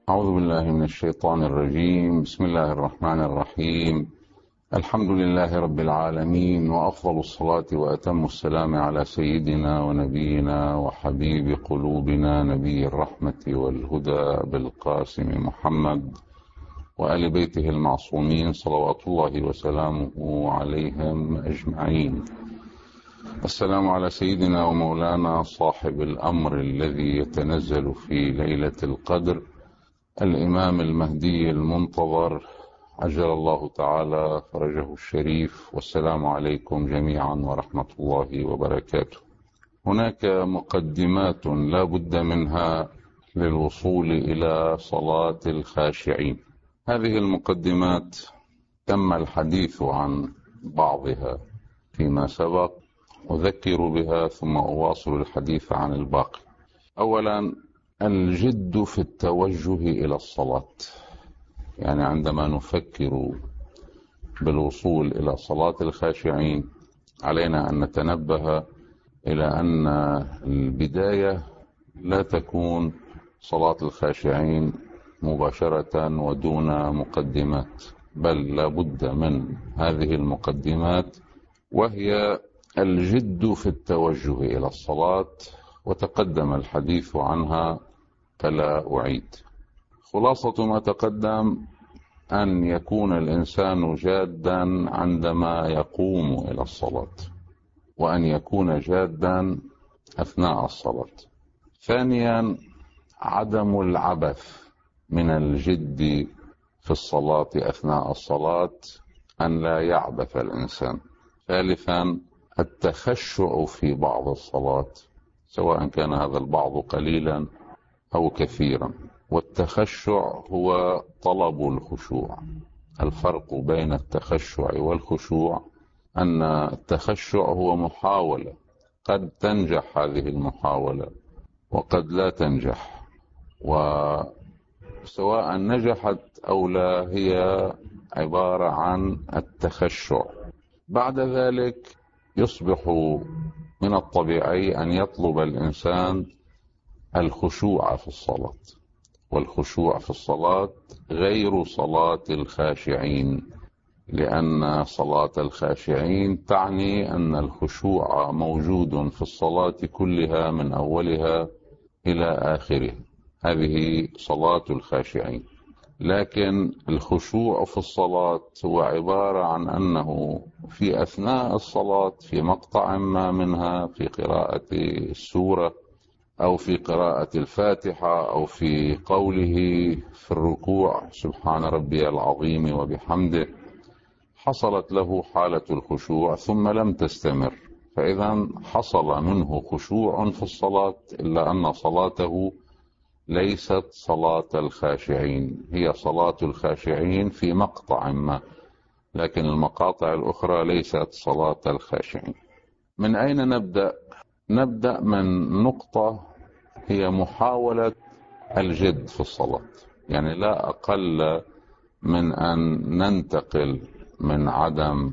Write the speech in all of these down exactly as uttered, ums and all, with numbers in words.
أعوذ بالله من الشيطان الرجيم. بسم الله الرحمن الرحيم. الحمد لله رب العالمين، وأفضل الصلاة وأتم السلام على سيدنا ونبينا وحبيب قلوبنا نبي الرحمة والهدى بالقاسم محمد وآل بيته المعصومين صلوات الله وسلامه عليهم أجمعين. السلام على سيدنا ومولانا صاحب الأمر الذي يتنزل في ليلة القدر، الإمام المهدي المنتظر عجل الله تعالى فرجه الشريف. والسلام عليكم جميعا ورحمة الله وبركاته. هناك مقدمات لا بد منها للوصول إلى صلاة الخاشعين. هذه المقدمات تم الحديث عن بعضها فيما سبق، أذكر بها ثم أواصل الحديث عن الباقي. أولا، الجد في التوجه إلى الصلاة، يعني عندما نفكر بالوصول إلى صلاة الخاشعين علينا أن نتنبه إلى أن البداية لا تكون صلاة الخاشعين مباشرة ودون مقدمات، بل لا بد من هذه المقدمات، وهي الجد في التوجه إلى الصلاة، وتقدم الحديث عنها فلا أعيد. خلاصة ما تقدم أن يكون الإنسان جادا عندما يقوم إلى الصلاة، وأن يكون جادا أثناء الصلاة. ثانيا، عدم العبث من الجد في الصلاة أثناء الصلاة، أن لا يعبث الإنسان. ثالثا، التخشع في بعض الصلاة، سواء كان هذا البعض قليلا أو كثيرا. والتخشع هو طلب الخشوع. الفرق بين التخشع والخشوع أن التخشع هو محاولة، قد تنجح هذه المحاولة وقد لا تنجح، وسواء نجحت أو لا هي عبارة عن التخشع. بعد ذلك يصبح من الطبيعي أن يطلب الإنسان الخشوع في الصلاة، والخشوع في الصلاة غير صلاة الخاشعين، لأن صلاة الخاشعين تعني أن الخشوع موجود في الصلاة كلها من أولها إلى آخرها، هذه صلاة الخاشعين. لكن الخشوع في الصلاة هو عبارة عن أنه في أثناء الصلاة في مقطع ما منها، في قراءة السورة أو في قراءة الفاتحة أو في قوله في الركوع سبحان ربي العظيم وبحمده، حصلت له حالة الخشوع ثم لم تستمر، فإذا حصل منه خشوع في الصلاة، إلا أن صلاته ليست صلاة الخاشعين، هي صلاة الخاشعين في مقطع ما، لكن المقاطع الأخرى ليست صلاة الخاشعين. من أين نبدأ؟ نبدأ من نقطة هي محاولة الجد في الصلاة، يعني لا أقل من أن ننتقل من عدم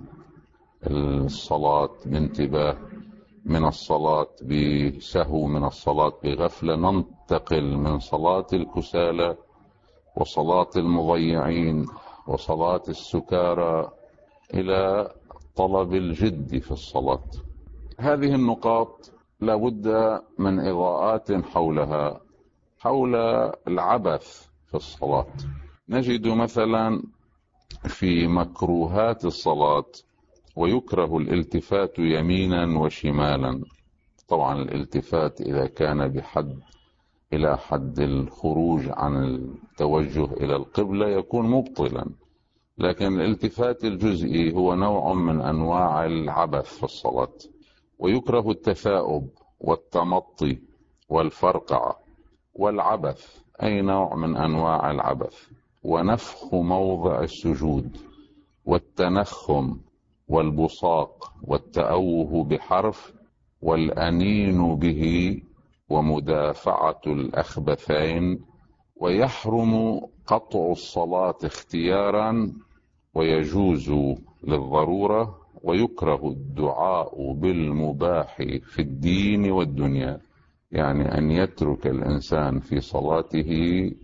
الصلاة بانتباه، من الصلاة بسهو، من الصلاة بغفلة، ننتقل من صلاة الكسالى وصلاة المضيعين وصلاة السكارى إلى طلب الجد في الصلاة. هذه النقاط لابد من إضاءات حولها، حول العبث في الصلاة. نجد مثلا في مكروهات الصلاة ويكره الالتفات يمينا وشمالا. طبعا الالتفات إذا كان بحد إلى حد الخروج عن التوجه إلى القبلة يكون مبطلا، لكن الالتفات الجزئي هو نوع من أنواع العبث في الصلاة. ويكره التثاؤب والتمطي والفرقعة والعبث، أي نوع من أنواع العبث، ونفخ موضع السجود والتنخم والبصاق والتأوه بحرف والأنين به ومدافعة الأخبثين. ويحرم قطع الصلاة اختيارا ويجوز للضرورة. ويكره الدعاء بالمباح في الدين والدنيا، يعني أن يترك الإنسان في صلاته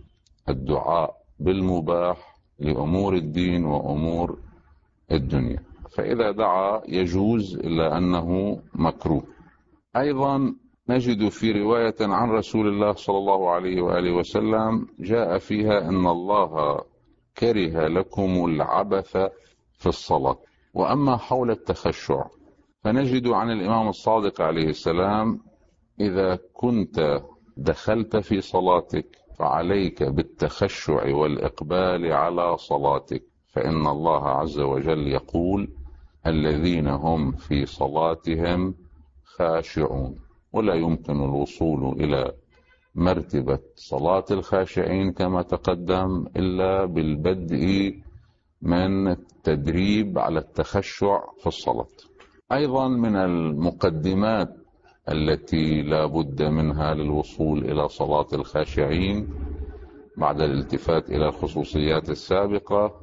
الدعاء بالمباح لأمور الدين وأمور الدنيا، فإذا دعا يجوز إلا أنه مكروه. أيضا نجد في رواية عن رسول الله صلى الله عليه وآله وسلم جاء فيها أن الله كره لكم العبث في الصلاة. وأما حول التخشع فنجد عن الإمام الصادق عليه السلام: إذا كنت دخلت في صلاتك فعليك بالتخشع والإقبال على صلاتك، فإن الله عز وجل يقول: الذين هم في صلاتهم خاشعون. ولا يمكن الوصول إلى مرتبة صلاة الخاشعين كما تقدم إلا بالبدء من التدريب على التخشع في الصلاة. أيضا من المقدمات التي لا بد منها للوصول إلى صلاة الخاشعين بعد الالتفات إلى الخصوصيات السابقة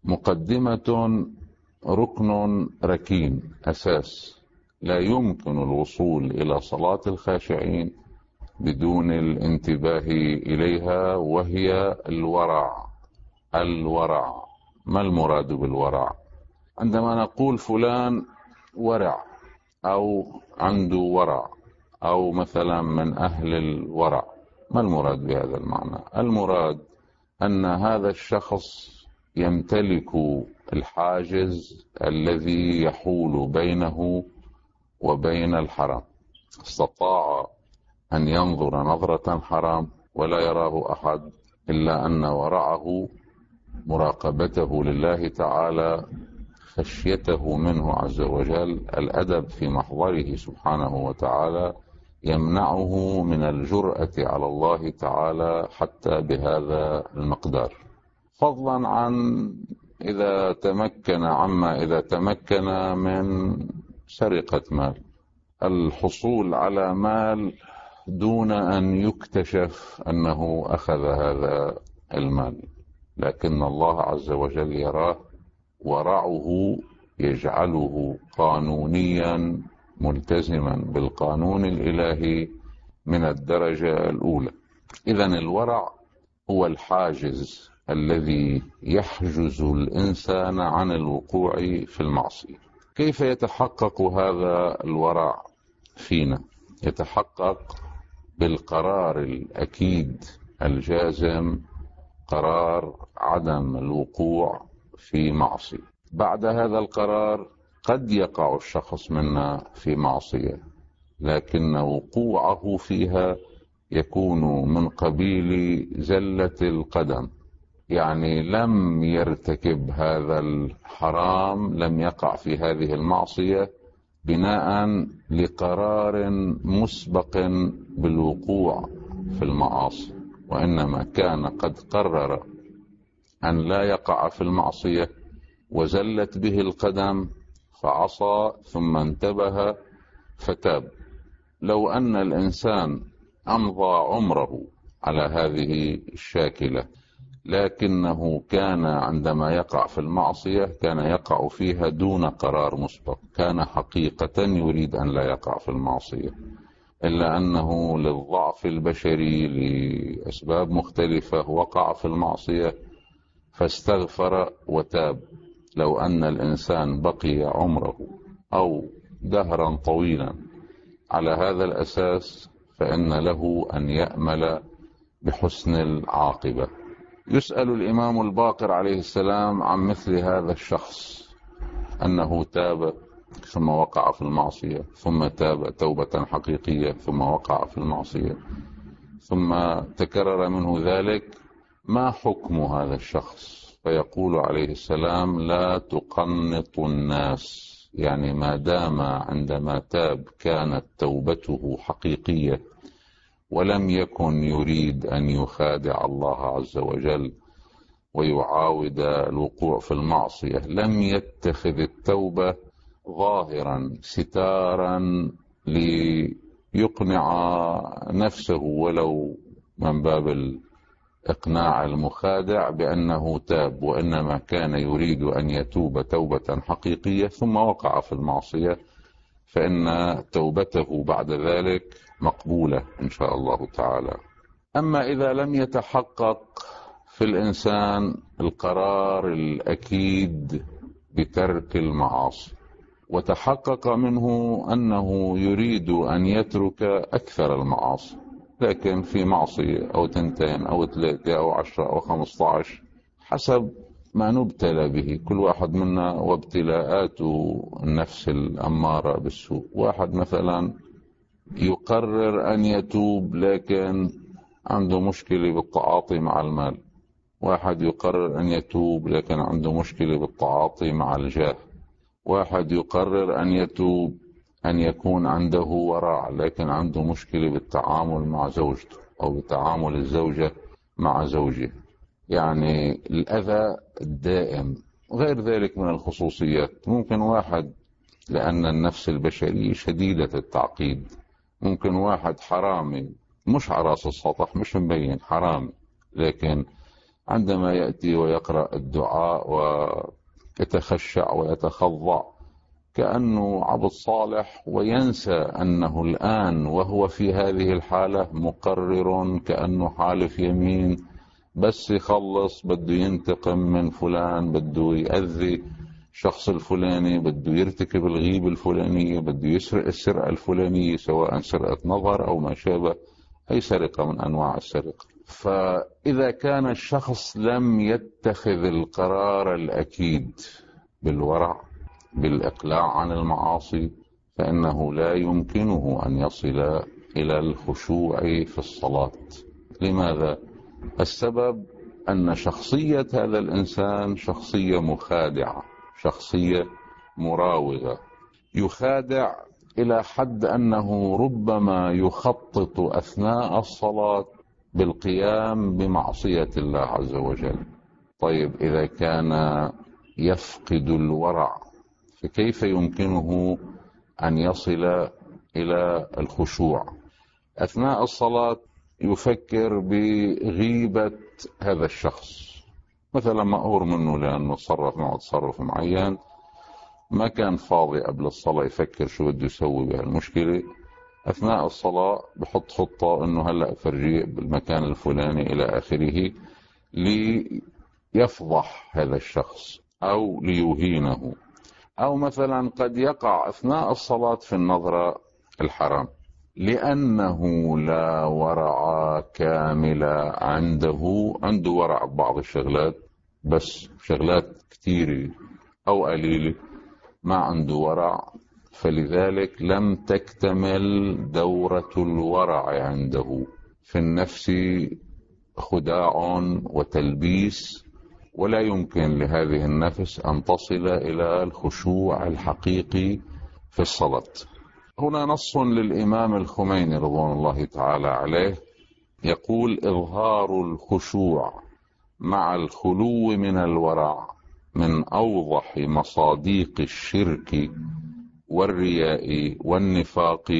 مقدمة ركن ركين أساس، لا يمكن الوصول إلى صلاة الخاشعين بدون الانتباه إليها، وهي الورع. الورع، ما المراد بالورع؟ عندما نقول فلان ورع أو عنده ورع أو مثلا من أهل الورع، ما المراد بهذا المعنى؟ المراد أن هذا الشخص يمتلك الحاجز الذي يحول بينه وبين الحرام، استطاع أن ينظر نظرة حرام ولا يراه أحد، إلا أن ورعه مراقبته لله تعالى، خشيته منه عز وجل، الأدب في محضره سبحانه وتعالى، يمنعه من الجرأة على الله تعالى حتى بهذا المقدار، فضلا عن إذا تمكن عما إذا تمكن من سرقة مال، الحصول على مال دون أن يكتشف أنه أخذ هذا المال، لكن الله عز وجل يراه. ورعه يجعله قانونيا ملتزما بالقانون الإلهي من الدرجة الأولى. إذن الورع هو الحاجز الذي يحجز الإنسان عن الوقوع في المعصية. كيف يتحقق هذا الورع فينا؟ يتحقق بالقرار الأكيد الجازم، قرار عدم الوقوع في معصية. بعد هذا القرار قد يقع الشخص منا في معصية، لكن وقوعه فيها يكون من قبيل زلة القدم، يعني لم يرتكب هذا الحرام، لم يقع في هذه المعصية بناء لقرار مسبق بالوقوع في المعاصي، وإنما كان قد قرر أن لا يقع في المعصية وزلت به القدم فعصى ثم انتبه فتاب. لو أن الإنسان أمضى عمره على هذه الشاكلة، لكنه كان عندما يقع في المعصية كان يقع فيها دون قرار مسبق، كان حقيقة يريد أن لا يقع في المعصية، إلا أنه للضعف البشري لأسباب مختلفة وقع في المعصية فاستغفر وتاب. لو أن الإنسان بقي عمره أو دهرا طويلا على هذا الأساس فإن له أن يأمل بحسن العاقبة. يسأل الإمام الباقر عليه السلام عن مثل هذا الشخص، أنه تاب ثم وقع في المعصية، ثم تاب توبة حقيقية ثم وقع في المعصية، ثم تكرر منه ذلك، ما حكم هذا الشخص؟ فيقول عليه السلام: لا تقنط الناس، يعني ما دام عندما تاب كانت توبته حقيقية ولم يكن يريد أن يخادع الله عز وجل ويعاود الوقوع في المعصية، لم يتخذ التوبة ظاهرا ستارا ليقنع نفسه ولو من باب إقناع المخادع بأنه تاب، وإنما كان يريد أن يتوب توبة حقيقية ثم وقع في المعصية، فإن توبته بعد ذلك مقبولة إن شاء الله تعالى. أما إذا لم يتحقق في الإنسان القرار الأكيد بترك المعاصي، وتحقق منه أنه يريد أن يترك أكثر المعاصي، لكن في معصية أو تنتين أو ثلاثة أو عشرة أو خمسة عشر حسب ما نبتلى به كل واحد منا وابتلاءات النفس الأمارة بالسوء. واحد مثلا يقرر أن يتوب لكن عنده مشكلة بالتعاطي مع المال، واحد يقرر أن يتوب لكن عنده مشكلة بالتعاطي مع الجاه، واحد يقرر أن يتوب أن يكون عنده ورع لكن عنده مشكلة بالتعامل مع زوجته أو بتعامل الزوجة مع زوجها، يعني الأذى الدائم. غير ذلك من الخصوصيات، ممكن واحد لأن النفس البشرية شديدة التعقيد، ممكن واحد حرامي مش على راس السطح مش مبين حرامي، لكن عندما يأتي ويقرأ الدعاء ويتخشع ويتخضع كأنه عبد صالح، وينسى أنه الآن وهو في هذه الحالة مقرر كأنه حالف يمين بس يخلص، بده ينتقم من فلان، بده يأذي شخص الفلاني، بده يرتكب الغيبة الفلانية، بده يسرق السرقة الفلانية سواء سرقة نظر أو ما شابه، أي سرقة من أنواع السرقة. فإذا كان الشخص لم يتخذ القرار الأكيد بالورع بالإقلاع عن المعاصي فإنه لا يمكنه أن يصل إلى الخشوع في الصلاة. لماذا؟ السبب أن شخصية هذا الإنسان شخصية مخادعة، شخصية مراوغة، يخادع إلى حد أنه ربما يخطط أثناء الصلاة بالقيام بمعصية الله عز وجل. طيب إذا كان يفقد الورع فكيف يمكنه أن يصل إلى الخشوع؟ أثناء الصلاة يفكر بغيبة هذا الشخص، مثلا مقهور منه لأنه تصرف معه تصرف معين، ما كان فاضي قبل الصلاة يفكر شو بده يسوي بهالمشكلة، أثناء الصلاة بحط خطة أنه هلأ فرجيه بالمكان الفلاني إلى آخره ليفضح هذا الشخص أو ليهينه. أو مثلا قد يقع أثناء الصلاة في النظرة الحرام لأنه لا ورع كامل عنده، عنده ورع ببعض الشغلات بس شغلات كثيرة أو قليلة ما عنده ورع، فلذلك لم تكتمل دورة الورع عنده. في النفس خداع وتلبيس، ولا يمكن لهذه النفس أن تصل إلى الخشوع الحقيقي في الصلاة. هنا نص للإمام الخميني رضوان الله تعالى عليه يقول: إظهار الخشوع مع الخلو من الورع من أوضح مصاديق الشرك والرياء والنفاق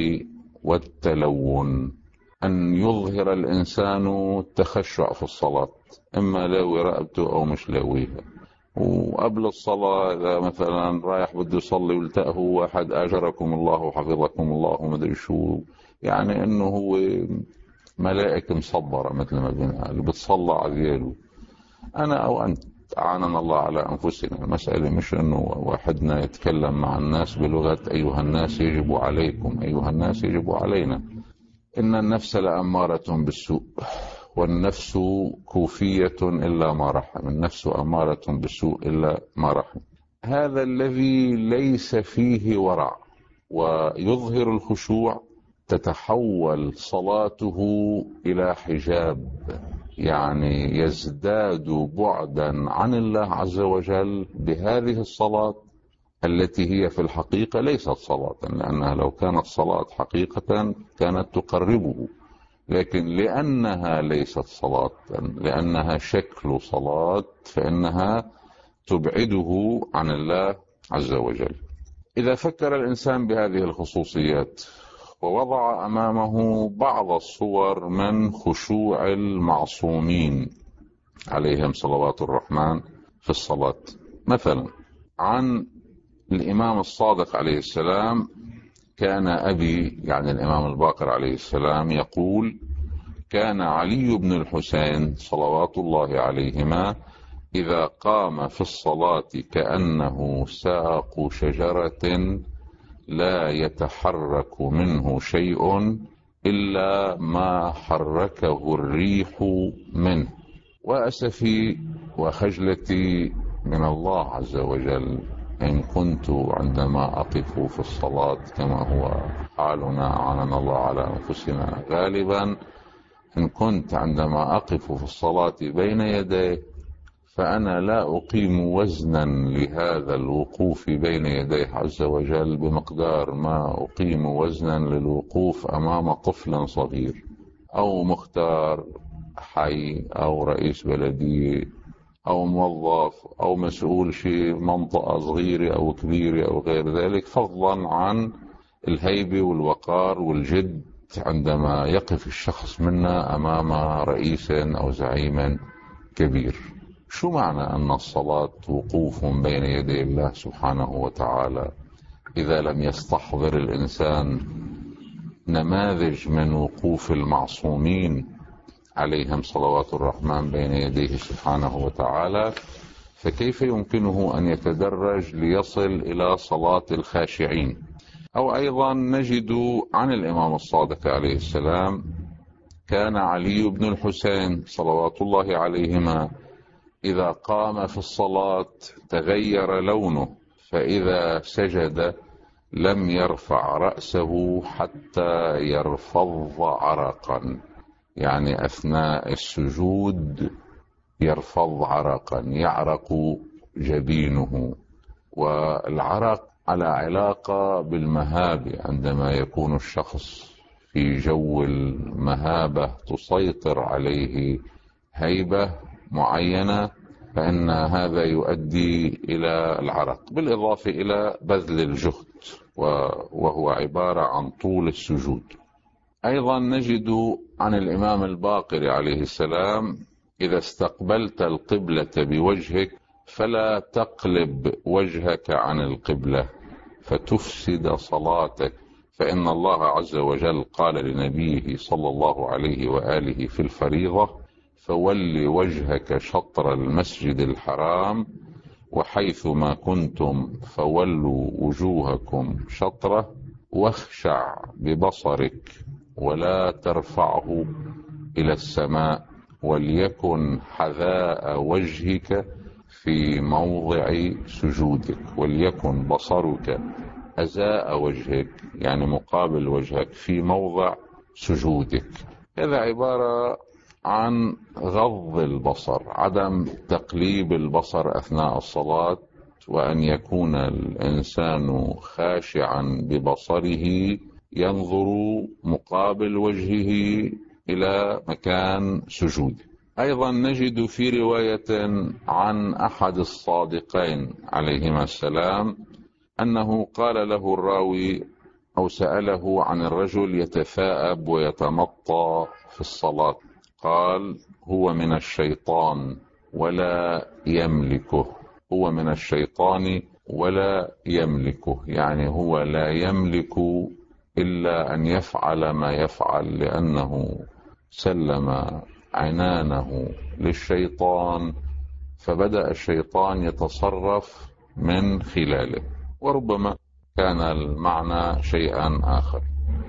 والتلون. أن يظهر الإنسان التخشع في الصلاة، إما لاوي رقبته أو مش لاويها، وقبل الصلاة إذا مثلا رايح بده يصلي والتقه واحد أجركم الله وحفظكم الله ومدري شو، يعني إنه هو ملائكة مصبرة مثل ما بنقال بتصلى عذياله. أنا أو أنت أعاننا الله على أنفسنا. المسألة مش إنه واحدنا يتكلم مع الناس بلغة أيها الناس يجب عليكم، أيها الناس يجب علينا. إن النفس لأمارة بالسوء، والنفس كوفية إلا ما رحم، النفس أمارة بالسوء إلا ما رحم. هذا الذي ليس فيه ورع ويظهر الخشوع تتحول صلاته إلى حجاب، يعني يزداد بعدا عن الله عز وجل بهذه الصلاة التي هي في الحقيقة ليست صلاة، لأنها لو كانت صلاة حقيقة كانت تقربه، لكن لأنها ليست صلاة، لأنها شكل صلاة، فإنها تبعده عن الله عز وجل. إذا فكر الإنسان بهذه الخصوصيات ووضع أمامه بعض الصور من خشوع المعصومين عليهم صلوات الرحمن في الصلاة، مثلا عن الإمام الصادق عليه السلام: كان أبي، يعني الإمام الباقر عليه السلام، يقول: كان علي بن الحسين صلوات الله عليهما إذا قام في الصلاة كأنه ساق شجرة لا يتحرك منه شيء إلا ما حركه الريح منه. وأسفي وخجلتي من الله عز وجل إن كنت عندما أقف في الصلاة كما هو حالنا أعاننا الله على أنفسنا غالبا، إن كنت عندما أقف في الصلاة بين يديه فأنا لا أقيم وزنا لهذا الوقوف بين يديه عز وجل بمقدار ما أقيم وزنا للوقوف أمام طفل صغير أو مختار حي أو رئيس بلدية أو موظف أو مسؤول في منطقة صغيرة أو كبيرة أو غير ذلك، فضلا عن الهيبة والوقار والجد عندما يقف الشخص منا أمام رئيس أو زعيم كبير. شو معنى أن الصلاة وقوف بين يدي الله سبحانه وتعالى إذا لم يستحضر الإنسان نماذج من وقوف المعصومين عليهم صلوات الرحمن بين يديه سبحانه وتعالى؟ فكيف يمكنه أن يتدرج ليصل إلى صلاة الخاشعين؟ أو أيضا نجد عن الإمام الصادق عليه السلام كان علي بن الحسين صلوات الله عليهما إذا قام في الصلاة تغير لونه، فإذا سجد لم يرفع رأسه حتى يرفض عرقا، يعني أثناء السجود يرفض عرقا، يعرق جبينه. والعرق على علاقة بالمهابة، عندما يكون الشخص في جو المهابة تسيطر عليه هيبة معينة فإن هذا يؤدي إلى العرق، بالإضافة إلى بذل الجهد وهو عبارة عن طول السجود. أيضا نجد عن الإمام الباقر عليه السلام إذا استقبلت القبلة بوجهك فلا تقلب وجهك عن القبلة فتفسد صلاتك، فإن الله عز وجل قال لنبيه صلى الله عليه وآله في الفريضة: فول وجهك شطر المسجد الحرام وحيثما كنتم فولوا وجوهكم شطره واخشع ببصرك ولا ترفعه إلى السماء وليكن حذاء وجهك في موضع سجودك، وليكن بصرك أزاء وجهك يعني مقابل وجهك في موضع سجودك. هذا عبارة عن غض البصر، عدم تقليب البصر أثناء الصلاة، وأن يكون الإنسان خاشعا ببصره ينظر مقابل وجهه إلى مكان سجوده. أيضا نجد في رواية عن أحد الصادقين عليهما السلام أنه قال له الراوي أو سأله عن الرجل يتثاءب ويتمطى في الصلاة، قال: هو من الشيطان ولا يملكه، هو من الشيطان ولا يملكه، يعني هو لا يملك إلا أن يفعل ما يفعل لأنه سلم عنانه للشيطان، فبدأ الشيطان يتصرف من خلاله، وربما كان المعنى شيئا آخر.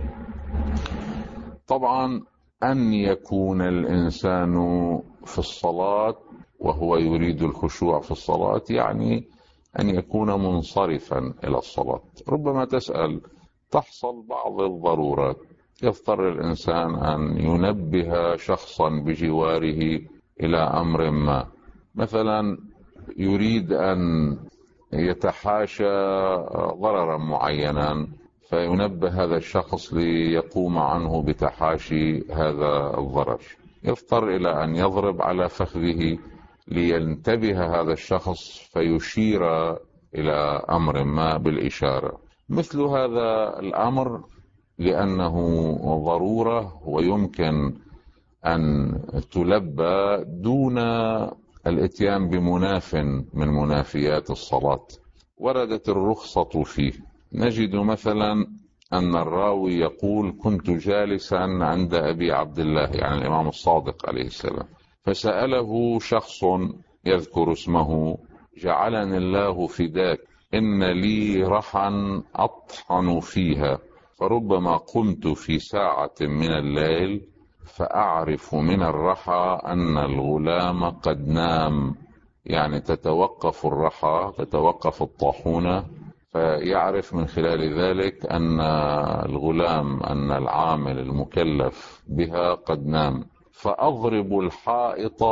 طبعا أن يكون الإنسان في الصلاة وهو يريد الخشوع في الصلاة يعني أن يكون منصرفا إلى الصلاة. ربما تسأل: تحصل بعض الضرورات يضطر الإنسان أن ينبه شخصا بجواره إلى أمر ما، مثلا يريد أن يتحاشى ضررا معينا فينبه هذا الشخص ليقوم عنه بتحاشي هذا الضرر، يضطر إلى أن يضرب على فخذه لينتبه هذا الشخص فيشير إلى أمر ما بالإشارة. مثل هذا الأمر لأنه ضرورة ويمكن أن تلبى دون الاتيان بمناف من منافيات الصلاة، وردت الرخصة فيه. نجد مثلا أن الراوي يقول: كنت جالسا عند أبي عبد الله، يعني الإمام الصادق عليه السلام، فسأله شخص يذكر اسمه: جعلني الله فداك، إن لي رحا أطحن فيها، فربما قمت في ساعة من الليل فأعرف من الرحى أن الغلام قد نام، يعني تتوقف الرحى، تتوقف الطاحونة، فيعرف من خلال ذلك أن الغلام، أن العامل المكلف بها قد نام، فأضرب الحائط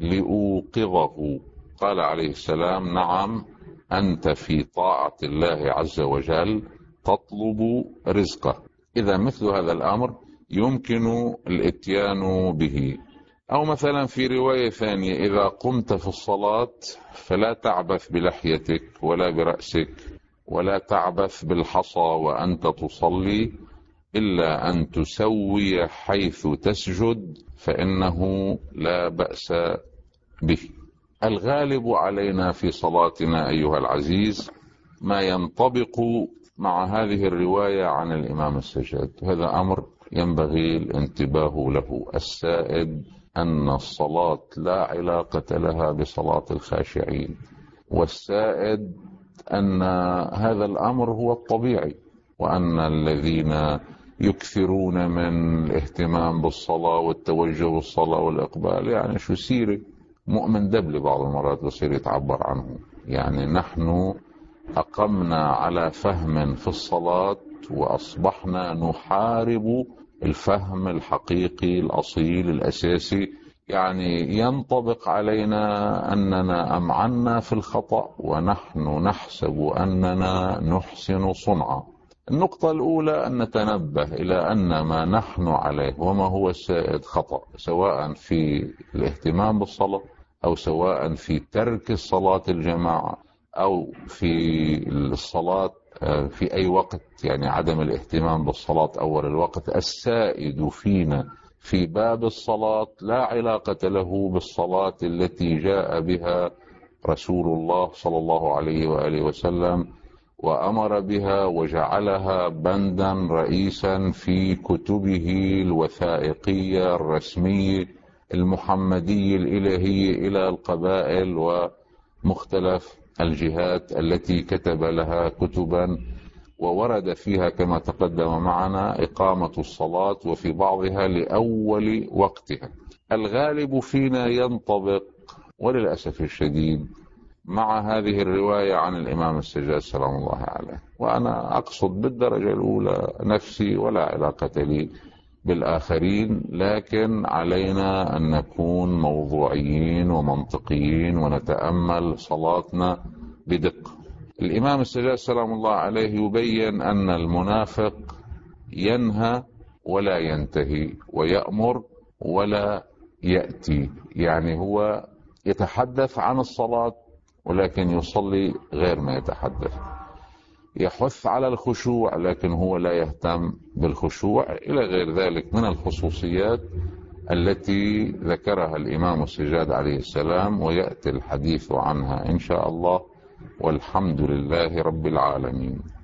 لأوقظه. قال عليه السلام: نعم، أنت في طاعة الله عز وجل تطلب رزقه. إذا مثل هذا الأمر يمكن الاتيان به. أو مثلا في رواية ثانية: إذا قمت في الصلاة فلا تعبث بلحيتك ولا برأسك ولا تعبث بالحصى وأنت تصلي، إلا أن تسوي حيث تسجد فإنه لا بأس به. الغالب علينا في صلاتنا أيها العزيز ما ينطبق مع هذه الرواية عن الإمام السجاد. هذا أمر ينبغي الانتباه له. السائد أن الصلاة لا علاقة لها بصلاة الخاشعين، والسائد أن هذا الأمر هو الطبيعي، وأن الذين يكثرون من الاهتمام بالصلاة والتوجه بالصلاة والإقبال، يعني شو سيرة مؤمن دبل بعض المرات بصير يتعبر عنه. يعني نحن أقمنا على فهم في الصلاة وأصبحنا نحارب الفهم الحقيقي الأصيل الأساسي. يعني ينطبق علينا أننا أمعنا في الخطأ ونحن نحسب أننا نحسن صنعا. النقطة الأولى أن نتنبه إلى أن ما نحن عليه وما هو السائد خطأ، سواء في الاهتمام بالصلاة أو سواء في ترك الصلاة الجماعة أو في الصلاة في أي وقت، يعني عدم الاهتمام بالصلاة أول الوقت. السائد فينا في باب الصلاة لا علاقة له بالصلاة التي جاء بها رسول الله صلى الله عليه وآله وسلم وأمر بها وجعلها بندا رئيسا في كتبه الوثائقية الرسمية المحمدية الإلهية إلى القبائل ومختلف الجهات التي كتب لها كتبا، وورد فيها كما تقدم معنا إقامة الصلاة وفي بعضها لأول وقتها. الغالب فينا ينطبق وللأسف الشديد مع هذه الرواية عن الإمام السجاد سلام الله عليه. وأنا أقصد بالدرجة الأولى نفسي ولا علاقة لي بالآخرين، لكن علينا أن نكون موضوعيين ومنطقيين ونتأمل صلاتنا بدقة. الإمام السجاد سلام الله عليه يبين أن المنافق ينهى ولا ينتهي ويأمر ولا يأتي، يعني هو يتحدث عن الصلاة ولكن يصلي غير ما يتحدث، يحث على الخشوع لكن هو لا يهتم بالخشوع، إلى غير ذلك من الخصوصيات التي ذكرها الإمام السجاد عليه السلام، ويأتي الحديث عنها إن شاء الله. والحمد لله رب العالمين.